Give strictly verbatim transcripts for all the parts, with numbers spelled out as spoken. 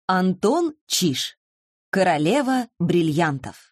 Антон Чиж. Королева бриллиантов.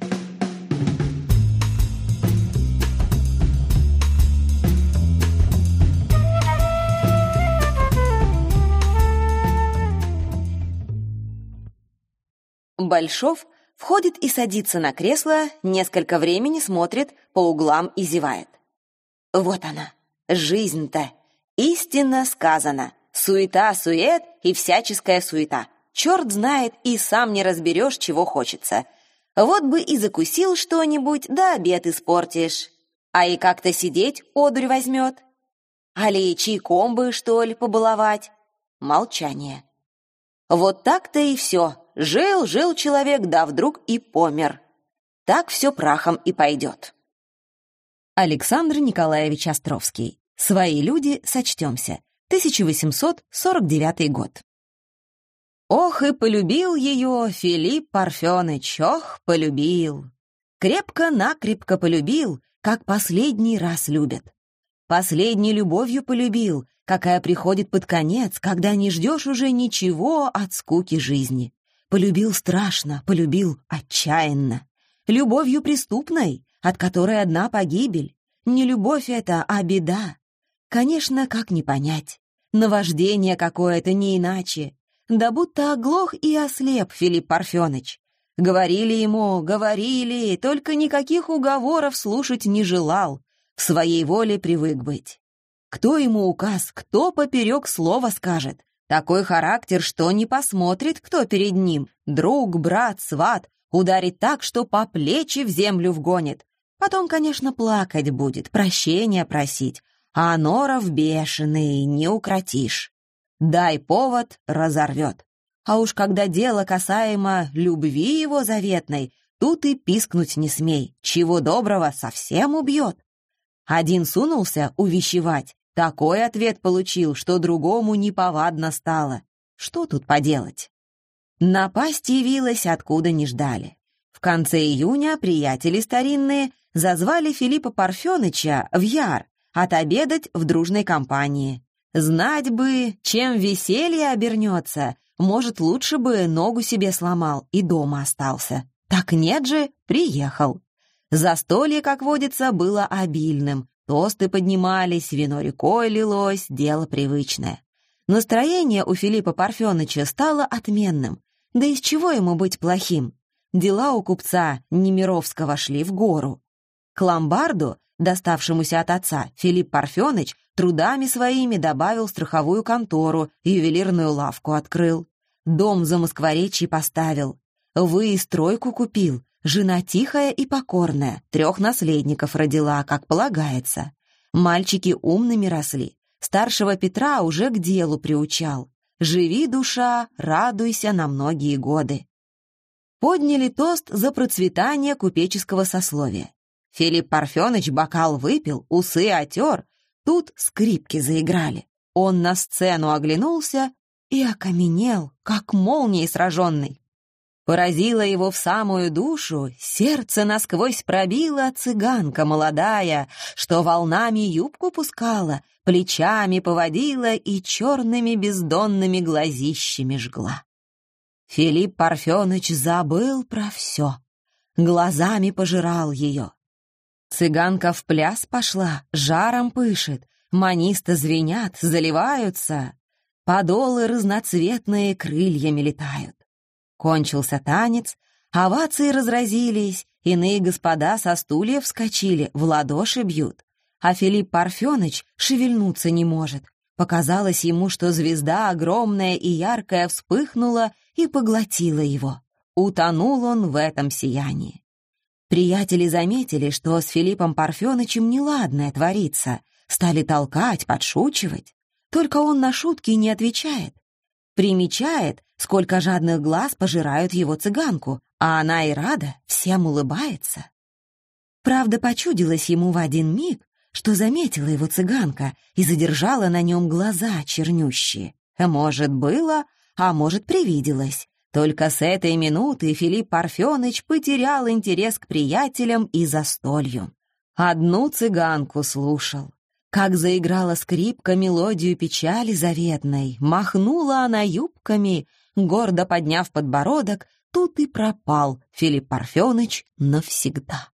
Большов входит и садится на кресло, несколько времени смотрит по углам и зевает. Вот она, жизнь-то, истинно сказано. Суета-сует и всяческая суета. Черт знает, и сам не разберешь, чего хочется. Вот бы и закусил что-нибудь, да обед испортишь. А и как-то сидеть одурь возьмет. Али чайком бы, что ли, побаловать? Молчание. Вот так-то и все. Жил-жил человек, да вдруг и помер. Так все прахом и пойдет. Александр Николаевич Островский. «Свои люди, сочтемся». тысяча восемьсот сорок девятый год. Ох, и полюбил ее Филипп Парфеныч, ох, полюбил. Крепко-накрепко полюбил, как последний раз любят. Последней любовью полюбил, какая приходит под конец, когда не ждешь уже ничего от скуки жизни. Полюбил страшно, полюбил отчаянно. Любовью преступной, от которой одна погибель. Не любовь это, а беда. Конечно, как не понять. Наваждение какое-то, не иначе. Да будто оглох и ослеп Филипп Парфеныч. Говорили ему, говорили, только никаких уговоров слушать не желал. В своей воле привык быть. Кто ему указ, кто поперек слова скажет? Такой характер, что не посмотрит, кто перед ним. Друг, брат, сват. Ударит так, что по плечи в землю вгонит. Потом, конечно, плакать будет, прощения просить. А норов бешеный не укротишь. Дай повод — разорвет. А уж когда дело касаемо любви его заветной, тут и пискнуть не смей, чего доброго совсем убьет. Один сунулся увещевать, такой ответ получил, что другому неповадно стало. Что тут поделать? Напасть явилась, откуда не ждали. В конце июня приятели старинные зазвали Филиппа Парфеныча в Яр, отобедать в дружной компании. Знать бы, чем веселье обернется, может, лучше бы ногу себе сломал и дома остался. Так нет же, приехал. Застолье, как водится, было обильным. Тосты поднимались, вино рекой лилось, дело привычное. Настроение у Филиппа Парфеныча стало отменным. Да из чего ему быть плохим? Дела у купца Немировского шли в гору. К ломбарду, доставшемуся от отца, Филипп Парфеныч трудами своими добавил страховую контору, ювелирную лавку открыл. Дом за Москворечье поставил. Выезд тройку купил. Жена тихая и покорная, трех наследников родила, как полагается. Мальчики умными росли. Старшего Петра уже к делу приучал. Живи, душа, радуйся на многие годы. Подняли тост за процветание купеческого сословия. Филипп Парфеныч бокал выпил, усы отер. Тут скрипки заиграли. Он на сцену оглянулся и окаменел, как молнией сраженный. Поразила его в самую душу, сердце насквозь пробила цыганка молодая, что волнами юбку пускала, плечами поводила и черными бездонными глазищами жгла. Филипп Парфеныч забыл про все, глазами пожирал ее. Цыганка в пляс пошла, жаром пышет, манисты звенят, заливаются, подолы разноцветные крыльями летают. Кончился танец, овации разразились, иные господа со стульев вскочили, в ладоши бьют. А Филипп Парфеныч шевельнуться не может. Показалось ему, что звезда огромная и яркая вспыхнула и поглотила его. Утонул он в этом сиянии. Приятели заметили, что с Филиппом Парфенычем неладное творится, стали толкать, подшучивать. Только он на шутки не отвечает. Примечает, сколько жадных глаз пожирают его цыганку, а она и рада, всем улыбается. Правда, почудилось ему в один миг, что заметила его цыганка и задержала на нем глаза чернющие. Может, было, а может, привиделось. Только с этой минуты Филипп Парфеныч потерял интерес к приятелям и застолью. Одну цыганку слушал. Как заиграла скрипка мелодию печали заветной, махнула она юбками, гордо подняв подбородок, тут и пропал Филипп Парфеныч навсегда.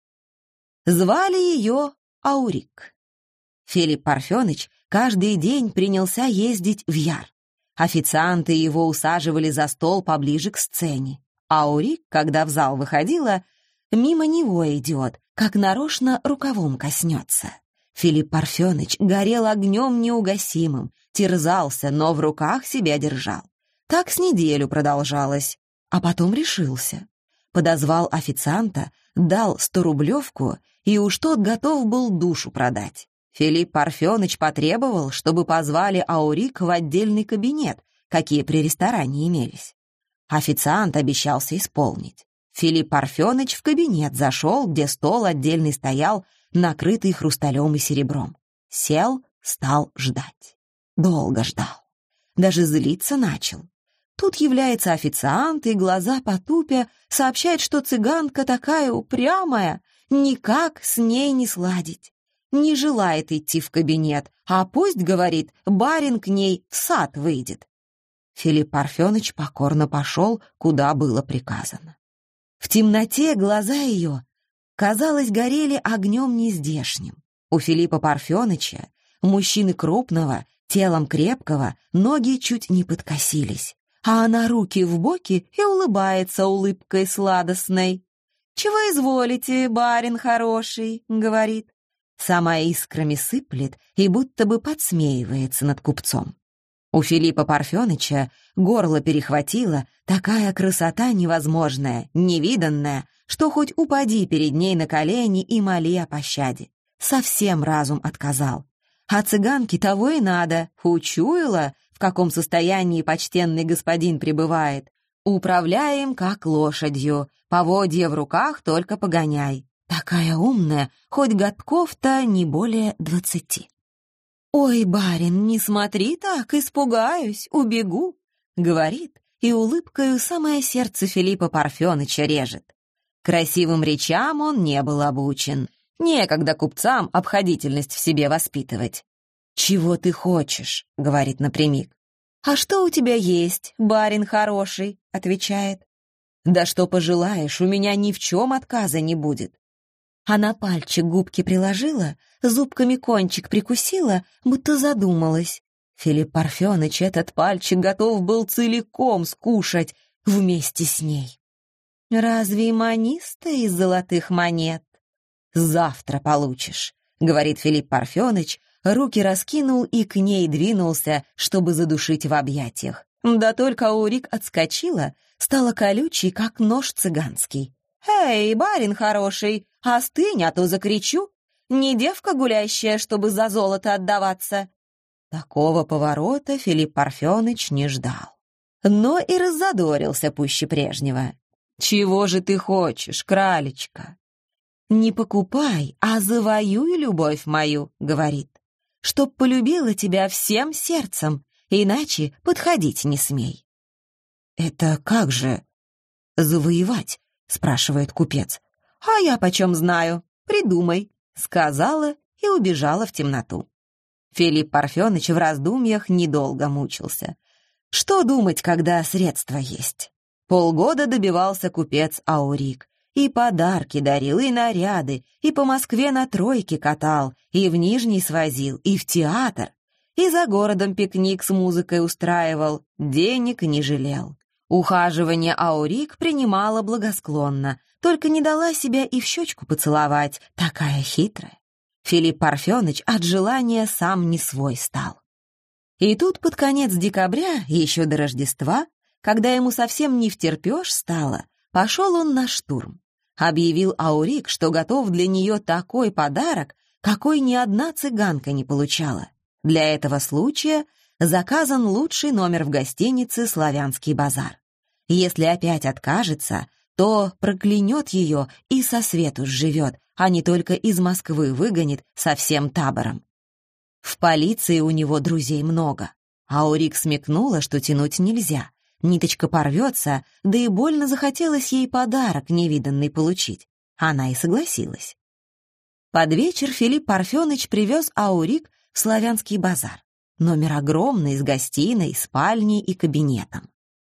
Звали ее Аурик. Филипп Парфеныч каждый день принялся ездить в Яр. Официанты его усаживали за стол поближе к сцене. Аурик, когда в зал выходила, мимо него идет, как нарочно рукавом коснется. Филипп Парфеныч горел огнем неугасимым, терзался, но в руках себя держал. Так с неделю продолжалось, а потом решился. Подозвал официанта, дал сторублевку, и уж тот готов был душу продать. Филипп Парфеныч потребовал, чтобы позвали Аурик в отдельный кабинет, какие при ресторане имелись. Официант обещался исполнить. Филипп Парфеныч в кабинет зашел, где стол отдельный стоял, накрытый хрусталем и серебром. Сел, стал ждать. Долго ждал. Даже злиться начал. Тут является официант и, глаза потупя, сообщает, что цыганка такая упрямая, никак с ней не сладить. Не желает идти в кабинет, а пусть, говорит, барин к ней в сад выйдет. Филипп Парфеныч покорно пошел, куда было приказано. В темноте глаза ее, казалось, горели огнем нездешним. У Филиппа Парфеныча, мужчины крупного, телом крепкого, ноги чуть не подкосились, а она руки в боки и улыбается улыбкой сладостной. «Чего изволите, барин хороший?» — говорит. Сама искрами сыплет и будто бы подсмеивается над купцом. У Филиппа Парфеныча горло перехватило, такая красота невозможная, невиданная, что хоть упади перед ней на колени и моли о пощаде. Совсем разум отказал. А цыганке того и надо, учуяла, в каком состоянии почтенный господин пребывает. Управляем, как лошадью, поводья в руках только погоняй. Такая умная, хоть годков-то не более двадцати. «Ой, барин, не смотри так, испугаюсь, убегу», — говорит, и улыбкою самое сердце Филиппа Парфеныча режет. Красивым речам он не был обучен. Некогда купцам обходительность в себе воспитывать. «Чего ты хочешь?» — говорит напрямик. «А что у тебя есть, барин хороший?» — отвечает. «Да что пожелаешь, у меня ни в чем отказа не будет». Она пальчик губки приложила, зубками кончик прикусила, будто задумалась. Филипп Парфеныч этот пальчик готов был целиком скушать вместе с ней. «Разве маниста из золотых монет?» «Завтра получишь», — говорит Филипп Парфеныч, руки раскинул и к ней двинулся, чтобы задушить в объятиях. Да только Аурик отскочила, стала колючей, как нож цыганский. «Эй, барин хороший, остынь, а то закричу. Не девка гулящая, чтобы за золото отдаваться». Такого поворота Филипп Парфеныч не ждал. Но и раззадорился пуще прежнего. «Чего же ты хочешь, кралечка?» «Не покупай, а завоюй любовь мою», — говорит. «Чтоб полюбила тебя всем сердцем, иначе подходить не смей». «Это как же завоевать?» — спрашивает купец. «А я почем знаю? Придумай», — сказала и убежала в темноту. Филипп Парфеныч в раздумьях недолго мучился. Что думать, когда средства есть? Полгода добивался купец Аурик. И подарки дарил, и наряды, и по Москве на тройке катал, и в Нижний свозил, и в театр, и за городом пикник с музыкой устраивал, денег не жалел. Ухаживание Аурик принимала благосклонно, только не дала себя и в щечку поцеловать, такая хитрая. Филипп Парфеныч от желания сам не свой стал. И тут под конец декабря, еще до Рождества, когда ему совсем не втерпешь стало, пошел он на штурм. Объявил Аурик, что готов для нее такой подарок, какой ни одна цыганка не получала. Для этого случая заказан лучший номер в гостинице «Славянский базар». Если опять откажется, то проклянет ее и со свету сживет, а не только из Москвы выгонит со всем табором. В полиции у него друзей много. Аурик смекнула, что тянуть нельзя. Ниточка порвется, да и больно захотелось ей подарок невиданный получить. Она и согласилась. Под вечер Филипп Парфеныч привез Аурик в Славянский базар. Номер огромный, с гостиной, спальней и кабинетом.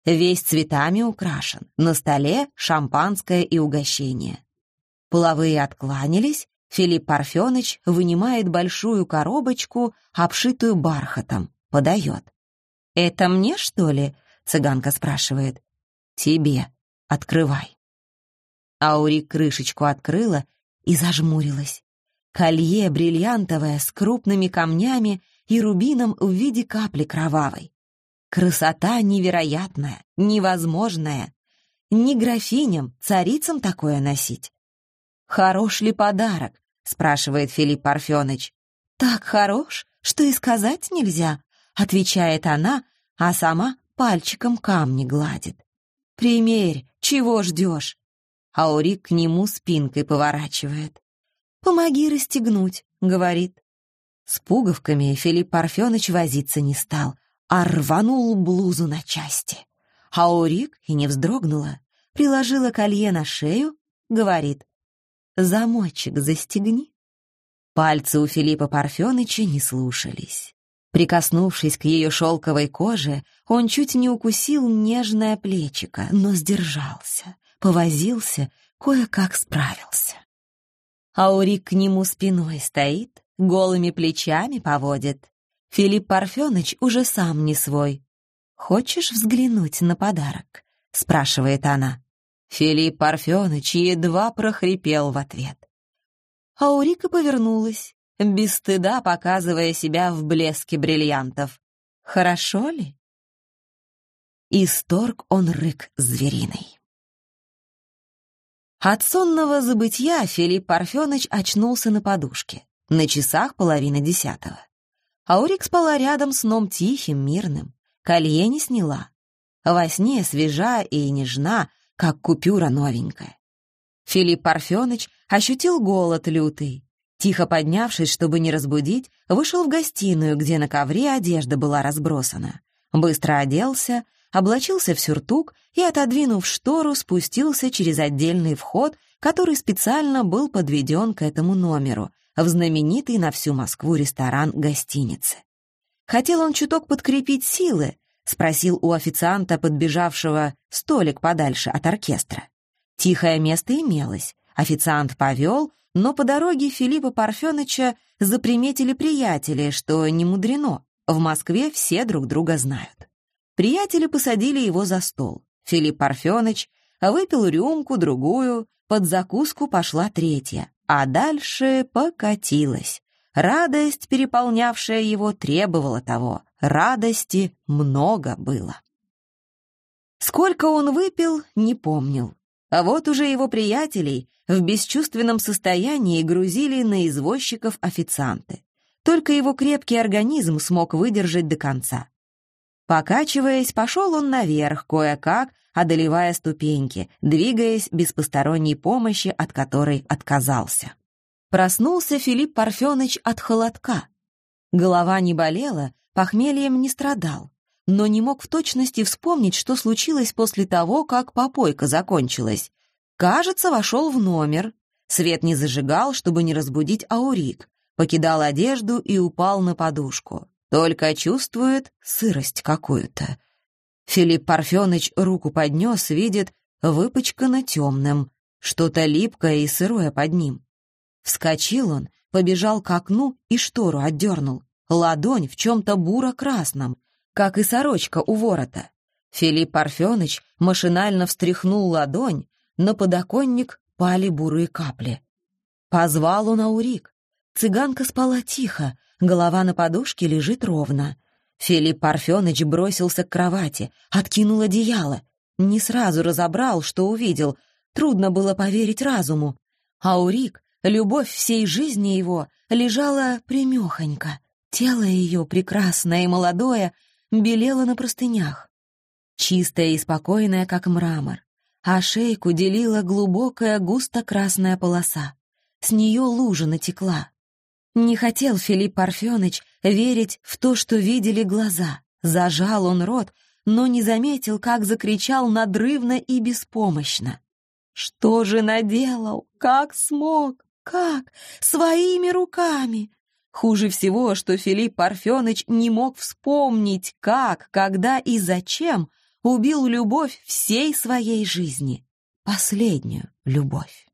Весь цветами украшен, на столе шампанское и угощение. Половые откланялись, Филипп Парфеныч вынимает большую коробочку, обшитую бархатом, подает. «Это мне, что ли?» — цыганка спрашивает. «Тебе. Открывай». Аурик крышечку открыла и зажмурилась. Колье бриллиантовое с крупными камнями и рубином в виде капли кровавой. Красота невероятная, невозможная. Не графиням, царицам такое носить. «Хорош ли подарок?» — спрашивает Филипп Парфеныч. «Так хорош, что и сказать нельзя», — отвечает она, а сама пальчиком камни гладит. «Примерь, чего ждешь?» Аурик к нему спинкой поворачивает. «Помоги расстегнуть», — говорит. С пуговками Филипп Парфеныч возиться не стал, а рванул блузу на части. Аурик и не вздрогнула, приложила колье на шею, говорит: «Замочек застегни». Пальцы у Филиппа Парфеныча не слушались. Прикоснувшись к ее шелковой коже, он чуть не укусил нежное плечико, но сдержался, повозился, кое-как справился. Аурик к нему спиной стоит, голыми плечами поводит. Филипп Парфеныч уже сам не свой. «Хочешь взглянуть на подарок?» — спрашивает она. Филипп Парфеныч едва прохрипел в ответ. Аурика повернулась, без стыда показывая себя в блеске бриллиантов. «Хорошо ли?» Исторг он рык звериный. От сонного забытья Филипп Парфеныч очнулся на подушке. На часах половина десятого. Аурик спала рядом сном тихим, мирным. Колье не сняла. Во сне свежа и нежна, как купюра новенькая. Филипп Парфеныч ощутил голод лютый. Тихо поднявшись, чтобы не разбудить, вышел в гостиную, где на ковре одежда была разбросана. Быстро оделся, облачился в сюртук и, отодвинув штору, спустился через отдельный вход, который специально был подведен к этому номеру, в знаменитый на всю Москву ресторан гостиницы. Хотел он чуток подкрепить силы, спросил у официанта, подбежавшего, столик подальше от оркестра. Тихое место имелось, официант повел, но по дороге Филиппа Парфеныча заприметили приятели, что не мудрено, в Москве все друг друга знают. Приятели посадили его за стол. Филипп Парфеныч выпил рюмку, другую, под закуску пошла третья, а дальше покатилась. Радость, переполнявшая его, требовала того. Радости много было. Сколько он выпил, не помнил. А вот уже его приятелей в бесчувственном состоянии грузили на извозчиков официанты. Только его крепкий организм смог выдержать до конца. Покачиваясь, пошел он наверх, кое-как, одолевая ступеньки, двигаясь без посторонней помощи, от которой отказался. Проснулся Филипп Парфеныч от холодка. Голова не болела, похмельем не страдал, но не мог в точности вспомнить, что случилось после того, как попойка закончилась. Кажется, вошел в номер. Свет не зажигал, чтобы не разбудить Аурик. Покидал одежду и упал на подушку. Только чувствует сырость какую-то. Филипп Парфеныч руку поднес, видит, выпачкано темным, что-то липкое и сырое под ним. Вскочил он, побежал к окну и штору отдернул. Ладонь в чем-то буро-красном, как и сорочка у ворота. Филипп Парфеныч машинально встряхнул ладонь, на подоконник пали бурые капли. Позвал он Аурик. Цыганка спала тихо, голова на подушке лежит ровно. Филипп Парфеныч бросился к кровати, откинул одеяло. Не сразу разобрал, что увидел. Трудно было поверить разуму. Аурик, любовь всей жизни его, лежала примехонько. Тело ее, прекрасное и молодое, белело на простынях. Чистое и спокойное, как мрамор. А шейку делила глубокая густо-красная полоса. С нее лужа натекла. Не хотел Филипп Парфеныч верить в то, что видели глаза. Зажал он рот, но не заметил, как закричал надрывно и беспомощно. «Что же наделал? Как смог? Как? Своими руками!» Хуже всего, что Филипп Парфеныч не мог вспомнить, как, когда и зачем убил любовь всей своей жизни, последнюю любовь.